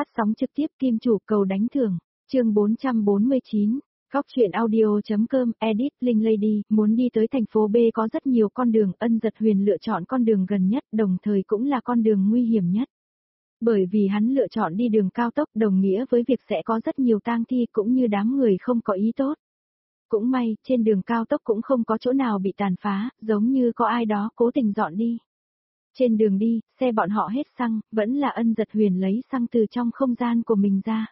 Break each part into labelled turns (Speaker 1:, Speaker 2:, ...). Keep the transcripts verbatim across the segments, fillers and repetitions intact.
Speaker 1: Phát sóng trực tiếp Kim Chủ cầu đánh thưởng, chương bốn trăm bốn mươi chín, Góc truyện audio.com, edit, Linh Lady, muốn đi tới thành phố B có rất nhiều con đường, Ân Dật Huyền lựa chọn con đường gần nhất, đồng thời cũng là con đường nguy hiểm nhất. Bởi vì hắn lựa chọn đi đường cao tốc đồng nghĩa với việc sẽ có rất nhiều tang thi cũng như đám người không có ý tốt. Cũng may, trên đường cao tốc cũng không có chỗ nào bị tàn phá, giống như có ai đó cố tình dọn đi. Trên đường đi, xe bọn họ hết xăng, vẫn là Ân Dật Huyền lấy xăng từ trong không gian của mình ra.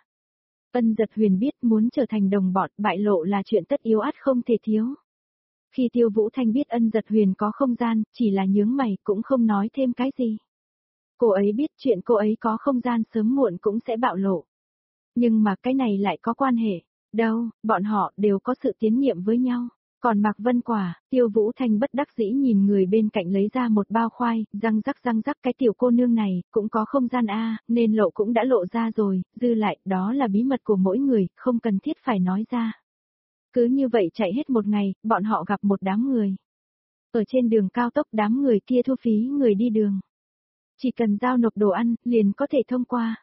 Speaker 1: Ân Dật Huyền biết muốn trở thành đồng bọn, bại lộ là chuyện tất yếu ắt không thể thiếu. Khi Tiêu Vũ Thanh biết Ân Dật Huyền có không gian, chỉ là nhướng mày cũng không nói thêm cái gì. Cô ấy biết chuyện cô ấy có không gian sớm muộn cũng sẽ bạo lộ. Nhưng mà cái này lại có quan hệ. Đâu, bọn họ đều có sự tiến nhiệm với nhau. Còn Mạc Vân Quả, Tiêu Vũ Thanh bất đắc dĩ nhìn người bên cạnh lấy ra một bao khoai, răng rắc răng rắc cái tiểu cô nương này, cũng có không gian a, nên lộ cũng đã lộ ra rồi, dư lại, đó là bí mật của mỗi người, không cần thiết phải nói ra. Cứ như vậy chạy hết một ngày, bọn họ gặp một đám người. Ở trên đường cao tốc đám người kia thu phí người đi đường. Chỉ cần giao nộp đồ ăn, liền có thể thông qua.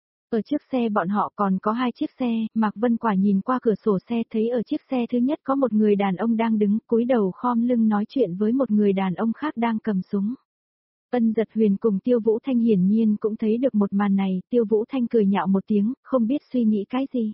Speaker 1: Ở trước xe bọn họ còn có hai chiếc xe, Mạc Vân Quả nhìn qua cửa sổ xe thấy ở chiếc xe thứ nhất có một người đàn ông đang đứng, cúi đầu khom lưng nói chuyện với một người đàn ông khác đang cầm súng. Ân Dật Huyền cùng Tiêu Vũ Thanh hiển nhiên cũng thấy được một màn này, Tiêu Vũ Thanh cười nhạo một tiếng, không biết suy nghĩ cái gì.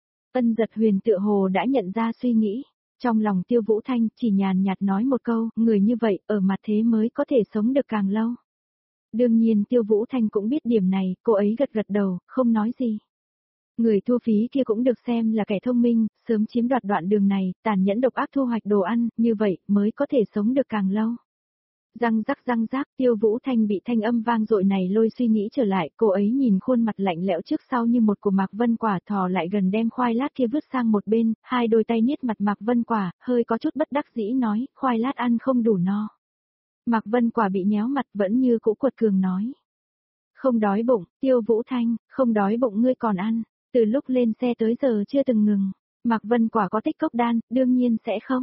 Speaker 1: Ân Dật Huyền tựa hồ đã nhận ra suy nghĩ, trong lòng Tiêu Vũ Thanh chỉ nhàn nhạt nói một câu, người như vậy ở mặt thế mới có thể sống được càng lâu. Đương nhiên Tiêu Vũ Thanh cũng biết điểm này, cô ấy gật gật đầu, không nói gì. Người thu phí kia cũng được xem là kẻ thông minh, sớm chiếm đoạt đoạn đường này, tàn nhẫn độc ác thu hoạch đồ ăn, như vậy mới có thể sống được càng lâu. Răng rắc răng rắc, Tiêu Vũ Thanh bị thanh âm vang dội này lôi suy nghĩ trở lại, cô ấy nhìn khuôn mặt lạnh lẽo trước sau như một của Mạc Vân Quả, thò lại gần đem khoai lát kia vứt sang một bên, hai đôi tay niết mặt Mạc Vân Quả, hơi có chút bất đắc dĩ nói, khoai lát ăn không đủ no. Mạc Vân Quả bị nhéo mặt vẫn như cũ cuột cường nói. Không đói bụng, Tiêu Vũ Thanh, không đói bụng ngươi còn ăn, từ lúc lên xe tới giờ chưa từng ngừng. Mạc Vân Quả có tích cốc đan, đương nhiên sẽ không.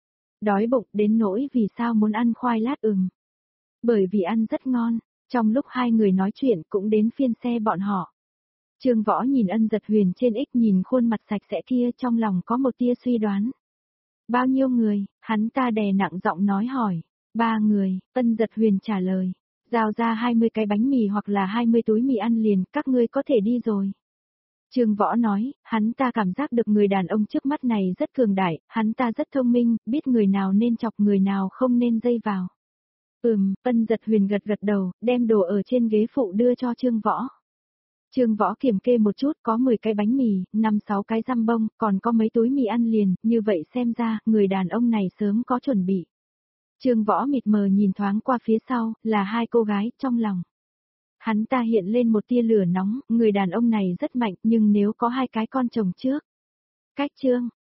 Speaker 1: Đói bụng đến nỗi vì sao muốn ăn khoai lát ừm. Bởi vì ăn rất ngon, trong lúc hai người nói chuyện cũng đến phiên xe bọn họ. Trương Võ nhìn Ân Dật Huyền trên ích nhìn khuôn mặt sạch sẽ kia trong lòng có một tia suy đoán. Bao nhiêu người, hắn ta đè nặng giọng nói hỏi. Ba người, Ân Dật Huyền trả lời. Giao ra hai mươi cái bánh mì hoặc là hai mươi túi mì ăn liền, các ngươi có thể đi rồi. Trương Võ nói, hắn ta cảm giác được người đàn ông trước mắt này rất cường đại, hắn ta rất thông minh, biết người nào nên chọc người nào không nên dây vào. Ừm, Ân Dật Huyền gật gật đầu, đem đồ ở trên ghế phụ đưa cho Trương Võ. Trương Võ kiểm kê một chút, có mười cái bánh mì, năm sáu cái răm bông, còn có mấy túi mì ăn liền, như vậy xem ra, người đàn ông này sớm có chuẩn bị. Trương Võ mịt mờ nhìn thoáng qua phía sau, là hai cô gái, trong lòng. Hắn ta hiện lên một tia lửa nóng, người đàn ông này rất mạnh, nhưng nếu có hai cái con chồng trước. Cách chương,